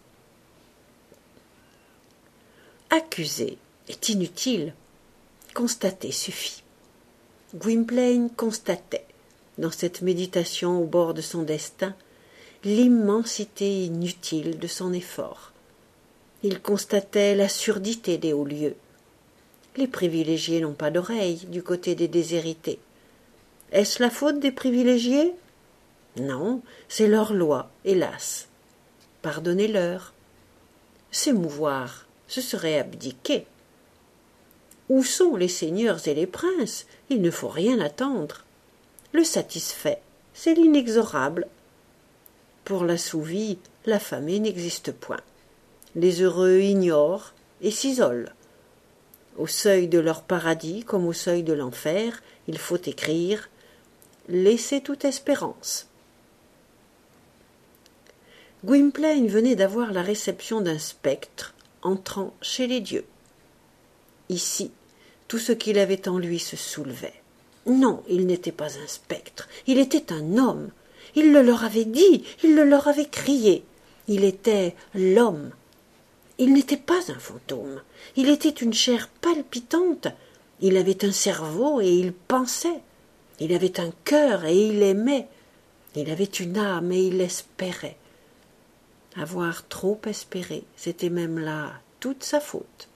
Accuser est inutile. Constater suffit. Gwynplaine constatait, dans cette méditation au bord de son destin, l'immensité inutile de son effort. Il constatait la surdité des hauts lieux. Les privilégiés n'ont pas d'oreille du côté des déshérités. Est-ce la faute des privilégiés? Non, c'est leur loi, hélas. Pardonnez-leur. S'émouvoir, ce serait abdiquer. Où sont les seigneurs et les princes? Il ne faut rien attendre. Le satisfait, c'est l'inexorable. Pour l'assouvi, l'affamé n'existe point. Les heureux ignorent et s'isolent. Au seuil de leur paradis comme au seuil de l'enfer, il faut écrire « Laissez toute espérance ». Gwynplaine venait d'avoir la réception d'un spectre entrant chez les dieux. Ici, tout ce qu'il avait en lui se soulevait. Non, il n'était pas un spectre, il était un homme. Il le leur avait dit, il le leur avait crié. Il était l'homme. Il n'était pas un fantôme, il était une chair palpitante. Il avait un cerveau et il pensait. Il avait un cœur et il aimait. Il avait une âme et il espérait. Avoir trop espéré, c'était même là toute sa faute.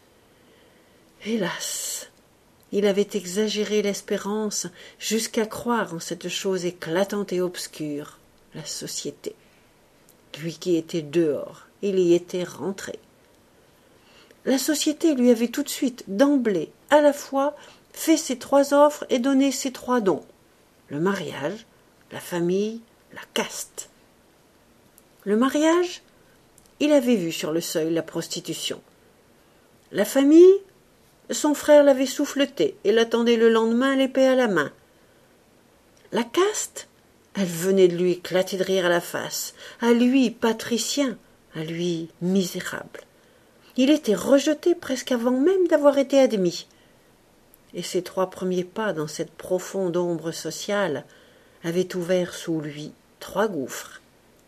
Hélas, il avait exagéré l'espérance jusqu'à croire en cette chose éclatante et obscure, la société. Lui qui était dehors, il y était rentré. La société lui avait tout de suite, d'emblée, à la fois, fait ses 3 offres et donné ses 3 dons. Le mariage, la famille, la caste. Le mariage, il avait vu sur le seuil la prostitution. La famille, son frère l'avait souffleté et l'attendait le lendemain l'épée à la main. La caste, elle venait de lui éclater de rire à la face, à lui, patricien, à lui, misérable. Il était rejeté presque avant même d'avoir été admis. Et ses 3 premiers pas dans cette profonde ombre sociale avaient ouvert sous lui 3 gouffres.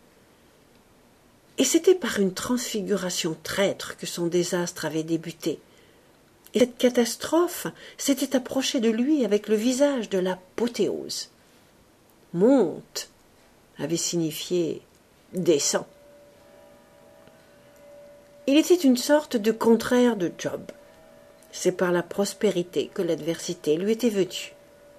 Et c'était par une transfiguration traître que son désastre avait débuté. Et cette catastrophe s'était approchée de lui avec le visage de l'apothéose. Monte avait signifié descend. Il était une sorte de contraire de Job. C'est par la prospérité que l'adversité lui était venue.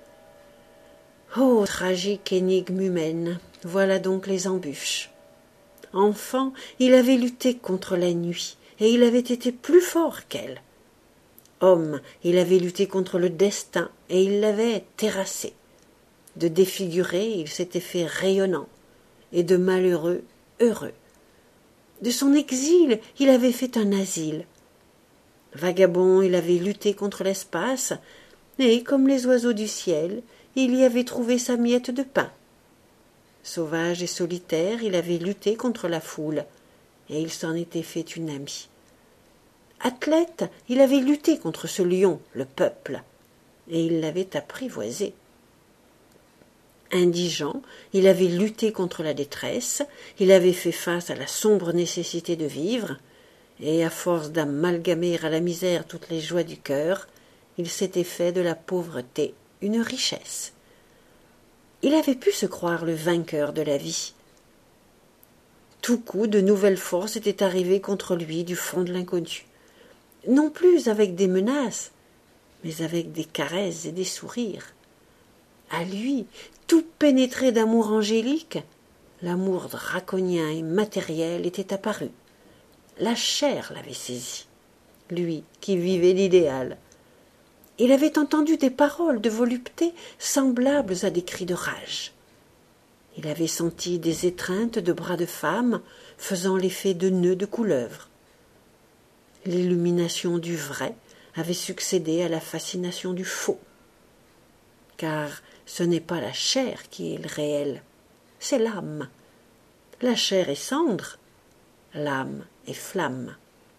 Oh, tragique énigme humaine, voilà donc les embûches. Enfant, il avait lutté contre la nuit, et il avait été plus fort qu'elle. Homme, il avait lutté contre le destin, et il l'avait terrassé. De défiguré, il s'était fait rayonnant, et de malheureux, heureux. De son exil, il avait fait un asile. Vagabond, il avait lutté contre l'espace, et, comme les oiseaux du ciel, il y avait trouvé sa miette de pain. Sauvage et solitaire, il avait lutté contre la foule, et il s'en était fait une amie. Athlète, il avait lutté contre ce lion, le peuple, et il l'avait apprivoisé. Indigent, il avait lutté contre la détresse, il avait fait face à la sombre nécessité de vivre, et à force d'amalgamer à la misère toutes les joies du cœur, il s'était fait de la pauvreté une richesse. Il avait pu se croire le vainqueur de la vie. Tout coup, de nouvelles forces étaient arrivées contre lui du fond de l'inconnu. Non plus avec des menaces, mais avec des caresses et des sourires. À lui, tout pénétré d'amour angélique, l'amour draconien et matériel était apparu. La chair l'avait saisi, lui qui vivait l'idéal. Il avait entendu des paroles de volupté semblables à des cris de rage. Il avait senti des étreintes de bras de femme faisant l'effet de nœuds de couleuvre. L'illumination du vrai avait succédé à la fascination du faux. Car ce n'est pas la chair qui est le réel, c'est l'âme. La chair est cendre, l'âme est flamme.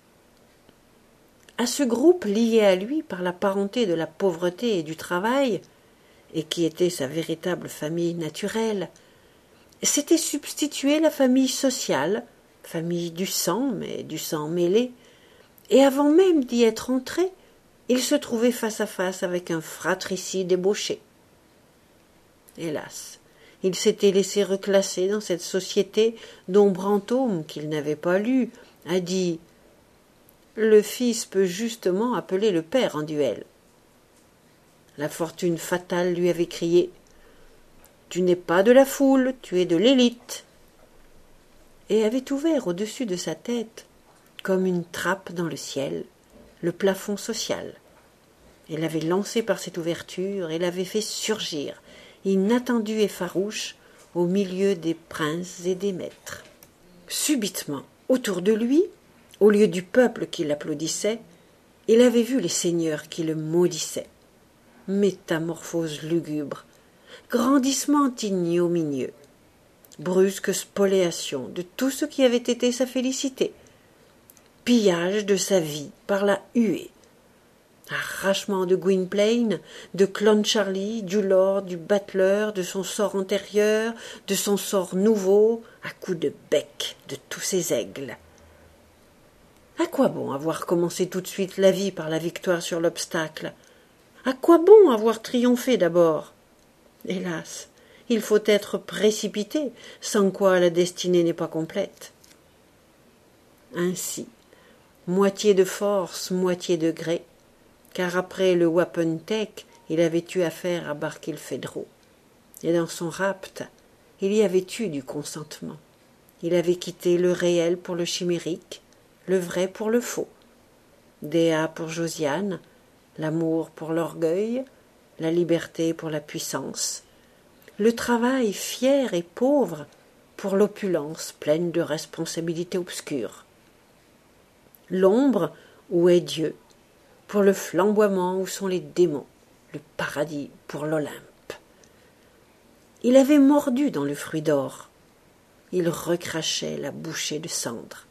À ce groupe lié à lui par la parenté de la pauvreté et du travail, et qui était sa véritable famille naturelle, s'était substituée la famille sociale, famille du sang, mais du sang mêlé, et avant même d'y être entré, il se trouvait face à face avec un fratricide débauché. Hélas, il s'était laissé reclasser dans cette société dont Brantôme, qu'il n'avait pas lu, a dit « Le fils peut justement appeler le père en duel ». La fortune fatale lui avait crié « Tu n'es pas de la foule, tu es de l'élite » et avait ouvert au-dessus de sa tête, comme une trappe dans le ciel, le plafond social. Elle l'avait lancé par cette ouverture et l'avait fait surgir, inattendu et farouche, au milieu des princes et des maîtres. Subitement, autour de lui, Au lieu du peuple qui l'applaudissait, il avait vu les seigneurs qui le maudissaient. Métamorphose lugubre, grandissement ignominieux, brusque spoliation de tout ce qui avait été sa félicité, pillage de sa vie par la huée, arrachement de Gwynplaine, de Clancharlie, du lord, du battleur, de son sort antérieur, de son sort nouveau, à coups de bec de tous ses aigles. À quoi bon avoir commencé tout de suite la vie par la victoire sur l'obstacle? À quoi bon avoir triomphé d'abord? Hélas, il faut être précipité, sans quoi la destinée n'est pas complète. Ainsi, moitié de force, moitié de gré, car après le wapentake, il avait eu affaire à Barkilphedro, et dans son rapt, il y avait eu du consentement. Il avait quitté le réel pour le chimérique, le vrai pour le faux, Dea pour Josiane, l'amour pour l'orgueil, la liberté pour la puissance, le travail fier et pauvre pour l'opulence pleine de responsabilités obscures, l'ombre où est Dieu pour le flamboiement où sont les démons, le paradis pour l'Olympe. Il avait mordu dans le fruit d'or, il recrachait la bouchée de cendre.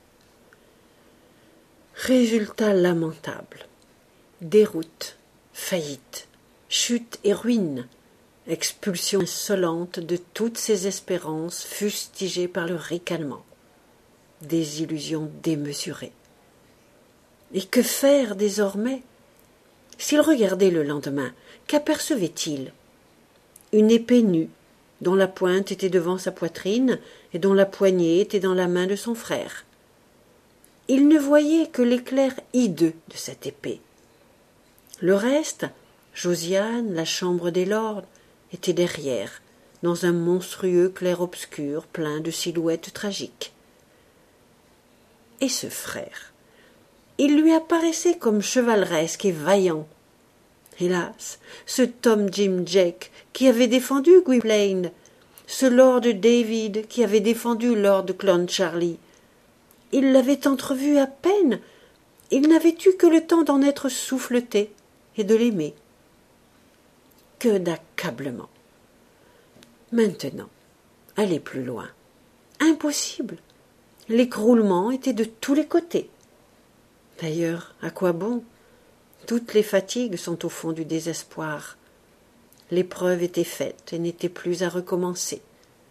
Résultat lamentable, déroute, faillite, chute et ruine, expulsion insolente de toutes ses espérances fustigées par le ricanement, désillusion démesurée. Et que faire désormais? S'il regardait le lendemain, qu'apercevait-il? Une épée nue, dont la pointe était devant sa poitrine et dont la poignée était dans la main de son frère. Il ne voyait que l'éclair hideux de cette épée. Le reste, Josiane, la chambre des lords, était derrière, dans un monstrueux clair-obscur plein de silhouettes tragiques. Et ce frère, il lui apparaissait comme chevaleresque et vaillant. Hélas, ce Tom Jim Jack qui avait défendu Gwynplaine, ce Lord David qui avait défendu Lord Clancharlie, il l'avait entrevu à peine, il n'avait eu que le temps d'en être souffleté et de l'aimer. Que d'accablement! Maintenant, aller plus loin. Impossible! L'écroulement était de tous les côtés. D'ailleurs, à quoi bon? Toutes les fatigues sont au fond du désespoir. L'épreuve était faite et n'était plus à recommencer.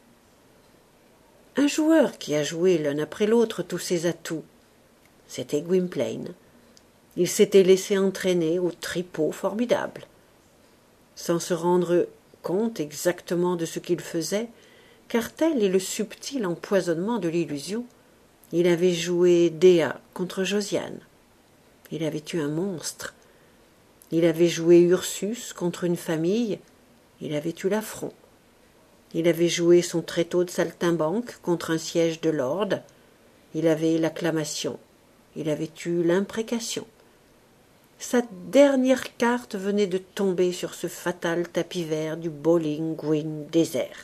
Un joueur qui a joué l'un après l'autre tous ses atouts, c'était Gwynplaine. Il s'était laissé entraîner au tripot formidable. Sans se rendre compte exactement de ce qu'il faisait, car tel est le subtil empoisonnement de l'illusion, il avait joué Dea contre Josiane. Il avait eu un monstre. Il avait joué Ursus contre une famille. Il avait eu l'affront. Il avait joué son tréteau de saltimbanque contre un siège de lord. Il avait l'acclamation. Il avait eu l'imprécation. Sa dernière carte venait de tomber sur ce fatal tapis vert du Bowling Green désert.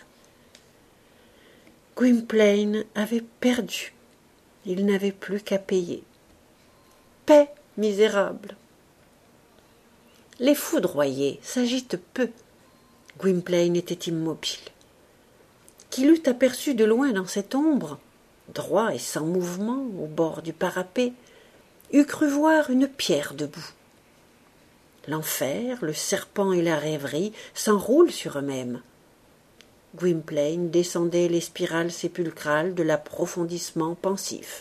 Gwynplaine avait perdu. Il n'avait plus qu'à payer. Paix misérable! Les foudroyés s'agitent peu. Gwynplaine était immobile. Qui l'eût aperçu de loin dans cette ombre, droit et sans mouvement, au bord du parapet, eût cru voir une pierre debout. L'enfer, le serpent et la rêverie s'enroulent sur eux-mêmes. Gwynplaine descendait les spirales sépulcrales de l'approfondissement pensif.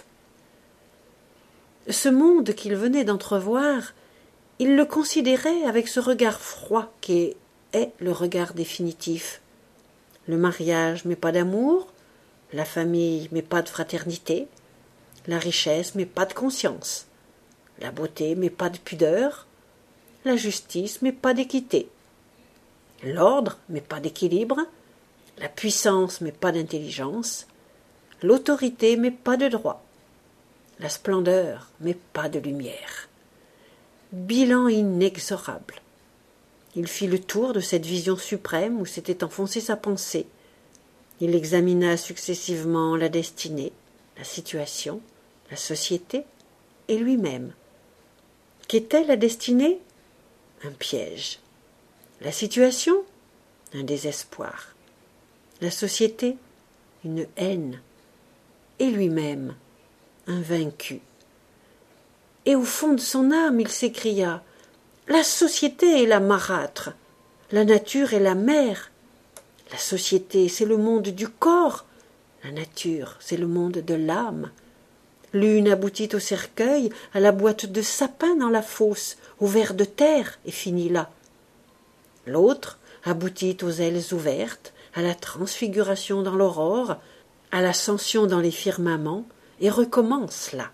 Ce monde qu'il venait d'entrevoir, il le considérait avec ce regard froid qui est le regard définitif. Le mariage mais pas d'amour, la famille mais pas de fraternité, la richesse mais pas de conscience, la beauté mais pas de pudeur, la justice mais pas d'équité, l'ordre mais pas d'équilibre, la puissance mais pas d'intelligence, l'autorité mais pas de droit, la splendeur mais pas de lumière. Bilan inexorable. Il fit le tour de cette vision suprême où s'était enfoncée sa pensée. Il examina successivement la destinée, la situation, la société, et lui-même. Qu'était la destinée? Un piège. La situation? Un désespoir. La société? Une haine. Et lui-même, un vaincu. Et au fond de son âme, il s'écria: la société est la marâtre, la nature est la mère. La société, c'est le monde du corps, la nature, c'est le monde de l'âme. L'une aboutit au cercueil, à la boîte de sapin dans la fosse, au ver de terre, et finit là. L'autre aboutit aux ailes ouvertes, à la transfiguration dans l'aurore, à l'ascension dans les firmaments, et recommence là.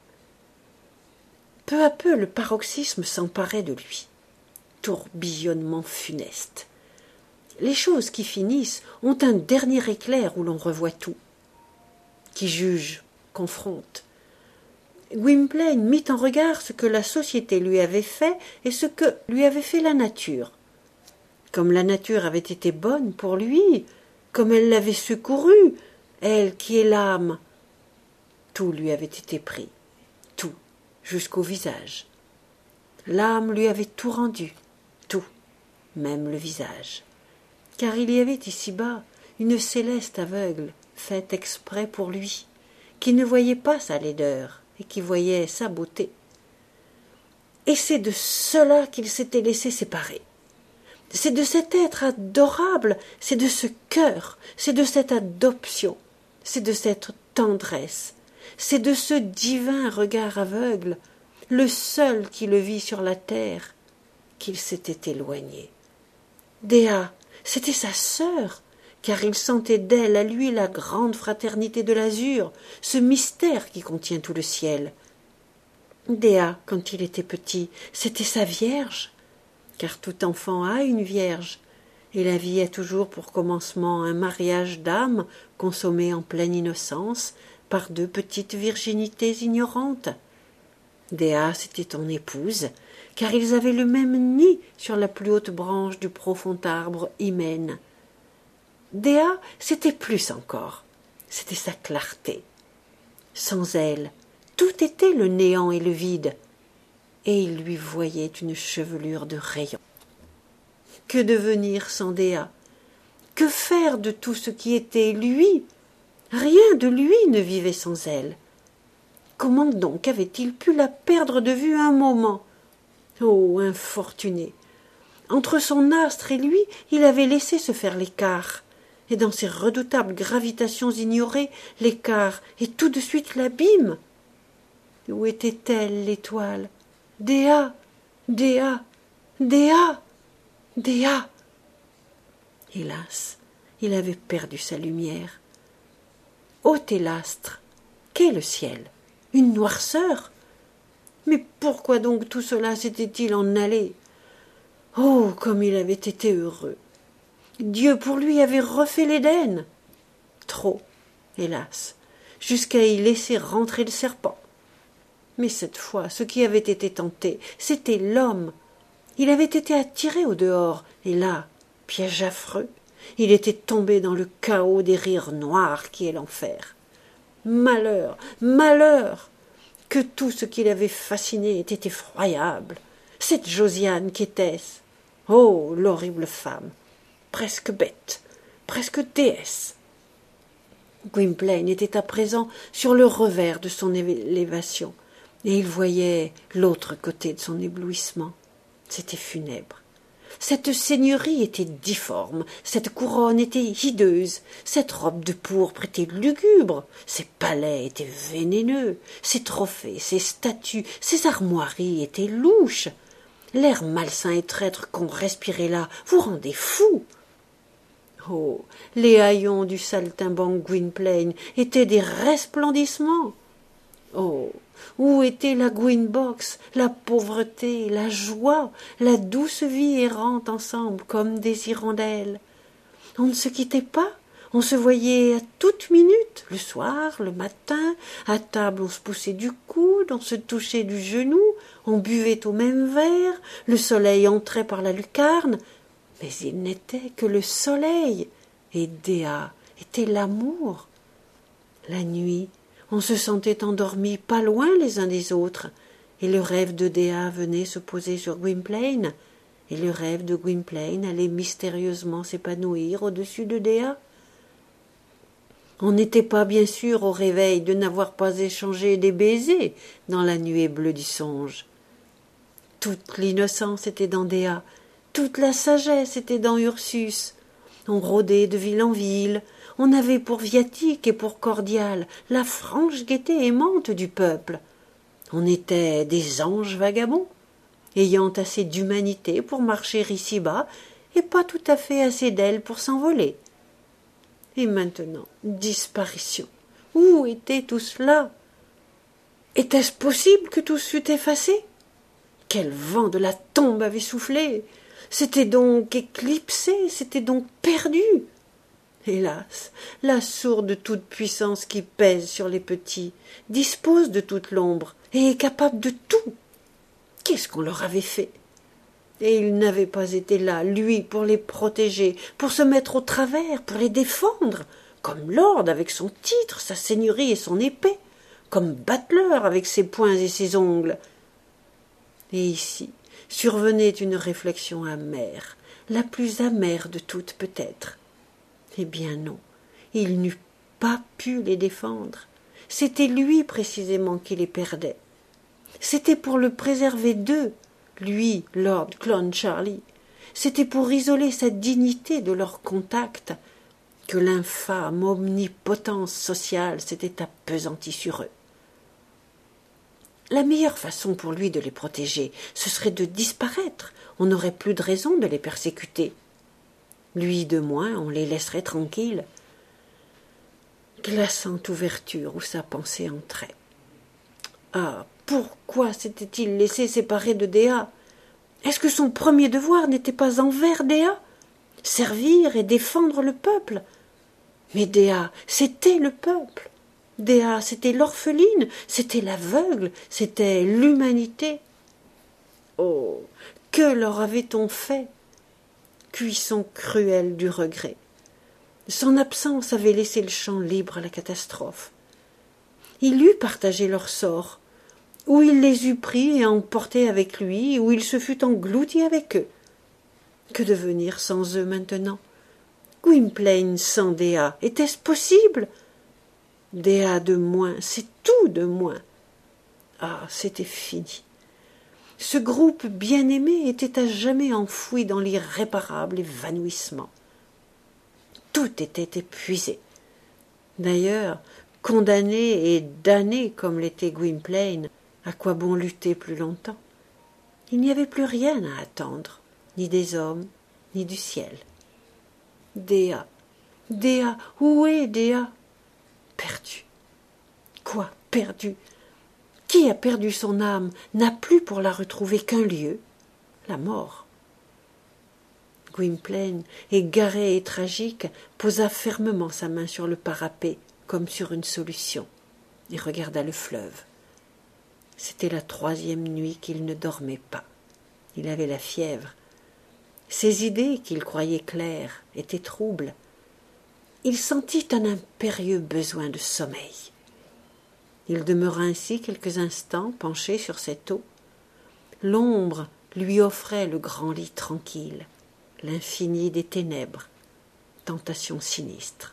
Peu à peu, le paroxysme s'emparait de lui. Tourbillonnement funeste. Les choses qui finissent ont un dernier éclair où l'on revoit tout. Qui juge, confronte. Gwynplaine mit en regard ce que la société lui avait fait et ce que lui avait fait la nature. Comme la nature avait été bonne pour lui, comme elle l'avait secouru, elle qui est l'âme, tout lui avait été pris, tout, jusqu'au visage. L'âme lui avait tout rendu, tout, même le visage. Car il y avait ici-bas une céleste aveugle, faite exprès pour lui, qui ne voyait pas sa laideur et qui voyait sa beauté. Et c'est de cela qu'il s'était laissé séparer. C'est de cet être adorable, c'est de ce cœur, c'est de cette adoption, c'est de cette tendresse, c'est de ce divin regard aveugle, le seul qui le vit sur la terre, qu'il s'était éloigné. Dea, c'était sa sœur, car il sentait d'elle à lui la grande fraternité de l'azur, ce mystère qui contient tout le ciel. Dea, quand il était petit, c'était sa vierge, car tout enfant a une vierge, et la vie a toujours pour commencement un mariage d'âme consommé en pleine innocence par deux petites virginités ignorantes. Dea, c'était ton épouse, car ils avaient le même nid sur la plus haute branche du profond arbre hymen. Dea, c'était plus encore, c'était sa clarté. Sans elle, tout était le néant et le vide, et il lui voyait une chevelure de rayons. Que devenir sans Dea? Que faire de tout ce qui était lui? Rien de lui ne vivait sans elle. Comment donc avait-il pu la perdre de vue un moment? Oh, infortuné! Entre son astre et lui, il avait laissé se faire l'écart, et dans ces redoutables gravitations ignorées, l'écart est tout de suite l'abîme. Où était-elle, l'étoile? Dea, Dea, Dea, Dea! Hélas, il avait perdu sa lumière. Ôtez l'astre, qu'est le ciel? Une noirceur? Mais pourquoi donc tout cela s'était-il en allé? Oh, comme il avait été heureux! Dieu pour lui avait refait l'Éden. Trop, hélas, jusqu'à y laisser rentrer le serpent. Mais cette fois, ce qui avait été tenté, c'était l'homme. Il avait été attiré au dehors, et là, piège affreux, il était tombé dans le chaos des rires noirs qui est l'enfer. Malheur, malheur! Que tout ce qui l'avait fasciné était effroyable. Cette Josiane qu'était-ce? Oh, l'horrible femme! Presque bête, presque déesse. Gwynplaine était à présent sur le revers de son élévation, et il voyait l'autre côté de son éblouissement. C'était funèbre. Cette seigneurie était difforme, cette couronne était hideuse, cette robe de pourpre était lugubre, ces palais étaient vénéneux, ces trophées, ces statues, ces armoiries étaient louches. L'air malsain et traître qu'on respirait là vous rendait fou. Oh, les haillons du saltimbanque Gwynplaine étaient des resplendissements. Oh, où était la Gwynbox, la pauvreté, la joie, la douce vie errante ensemble comme des hirondelles? On ne se quittait pas, on se voyait à toute minute, le soir, le matin, à table on se poussait du coude, on se touchait du genou, on buvait au même verre, le soleil entrait par la lucarne, mais il n'était que le soleil, et Dea était l'amour. La nuit, On se sentait endormis pas loin les uns des autres, et le rêve de Dea venait se poser sur Gwynplaine, et le rêve de Gwynplaine allait mystérieusement s'épanouir au-dessus de Dea. On n'était pas bien sûr au réveil de n'avoir pas échangé des baisers dans la nuée bleue du songe. Toute l'innocence était dans Dea, toute la sagesse était dans Ursus. On rôdait de ville en ville, on avait pour viatique et pour cordial la franche gaieté aimante du peuple. On était des anges vagabonds, ayant assez d'humanité pour marcher ici-bas et pas tout à fait assez d'ailes pour s'envoler. Et maintenant, disparition. Où était tout cela? Était-ce possible que tout fût effacé? Quel vent de la tombe avait soufflé! C'était donc éclipsé, c'était donc perdu. Hélas, la sourde toute-puissance qui pèse sur les petits, dispose de toute l'ombre et est capable de tout. Qu'est-ce qu'on leur avait fait? Et il n'avait pas été là, lui, pour les protéger, pour se mettre au travers, pour les défendre, comme Lord avec son titre, sa seigneurie et son épée, comme Butler avec ses poings et ses ongles. Et ici survenait une réflexion amère, la plus amère de toutes peut-être. Eh bien non, il n'eût pas pu les défendre. C'était lui précisément qui les perdait. C'était pour le préserver d'eux, lui, Lord Clancharlie. C'était pour isoler sa dignité de leur contact que l'infâme omnipotence sociale s'était appesantie sur eux. La meilleure façon pour lui de les protéger, ce serait de disparaître. On n'aurait plus de raison de les persécuter. Lui de moins, on les laisserait tranquilles. Glaçante ouverture où sa pensée entrait. Ah, pourquoi s'était-il laissé séparer de Dea? Est-ce que son premier devoir n'était pas envers Dea? Servir et défendre le peuple? Mais Dea, c'était le peuple. Dea, c'était l'orpheline, c'était l'aveugle, c'était l'humanité. Oh, que leur avait-on fait? Cuisson cruelle du regret. Son absence avait laissé le champ libre à la catastrophe. Il eût partagé leur sort, ou il les eût pris et emportés avec lui, ou il se fût englouti avec eux. Que devenir sans eux maintenant? Gwynplaine sans Dea, était-ce possible? Dea de moins, c'est tout de moins. Ah, c'était fini. Ce groupe bien-aimé était à jamais enfoui dans l'irréparable évanouissement. Tout était épuisé. D'ailleurs, condamné et damné comme l'était Gwynplaine, à quoi bon lutter plus longtemps? Il n'y avait plus rien à attendre, ni des hommes, ni du ciel. Dea, Dea, où est Dea? Perdu. Quoi, perdu? Qui a perdu son âme n'a plus pour la retrouver qu'un lieu, la mort. Gwynplaine, égaré et tragique, posa fermement sa main sur le parapet, comme sur une solution, et regarda le fleuve. C'était la 3e nuit qu'il ne dormait pas. Il avait la fièvre. Ses idées, qu'il croyait claires, étaient troubles. Il sentit un impérieux besoin de sommeil. Il demeura ainsi quelques instants penché sur cette eau. L'ombre lui offrait le grand lit tranquille, l'infini des ténèbres, tentation sinistre.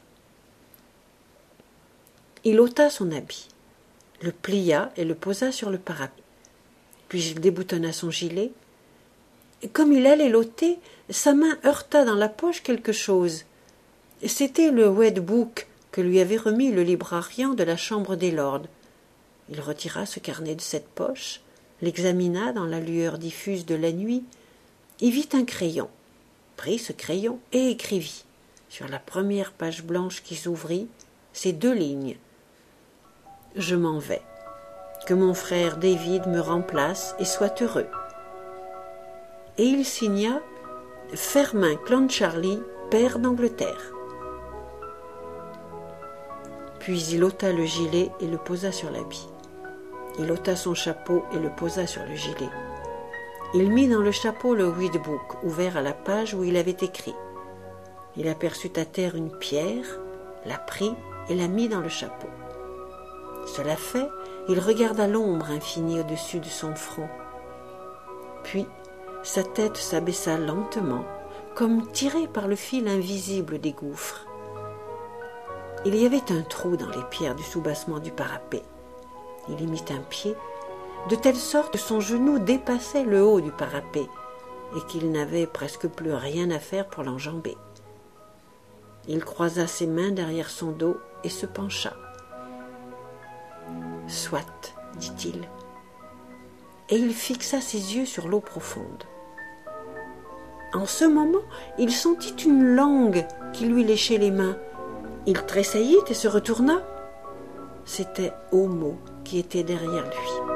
Il ôta son habit, le plia et le posa sur le parapet. Puis il déboutonna son gilet. Et comme il allait l'ôter, sa main heurta dans la poche quelque chose. C'était le Wedbook que lui avait remis le librarian de la Chambre des Lords. Il retira ce carnet de cette poche, l'examina dans la lueur diffuse de la nuit, y vit un crayon, prit ce crayon et écrivit, sur la première page blanche qui s'ouvrit, ces 2 lignes. « Je m'en vais. Que mon frère David me remplace et soit heureux. » Et il signa « Fermin Clancharlie, père d'Angleterre. » Puis il ôta le gilet et le posa sur l'habit. Il ôta son chapeau et le posa sur le gilet. Il mit dans le chapeau le readbook ouvert à la page où il avait écrit. Il aperçut à terre une pierre, la prit et la mit dans le chapeau. Cela fait, il regarda l'ombre infinie au-dessus de son front. Puis, sa tête s'abaissa lentement, comme tirée par le fil invisible des gouffres. Il y avait un trou dans les pierres du soubassement du parapet. Il y mit un pied, de telle sorte que son genou dépassait le haut du parapet et qu'il n'avait presque plus rien à faire pour l'enjamber. Il croisa ses mains derrière son dos et se pencha. « Soit, dit-il. » Et il fixa ses yeux sur l'eau profonde. En ce moment, il sentit une langue qui lui léchait les mains. Il tressaillit et se retourna. C'était Homo qui était derrière lui.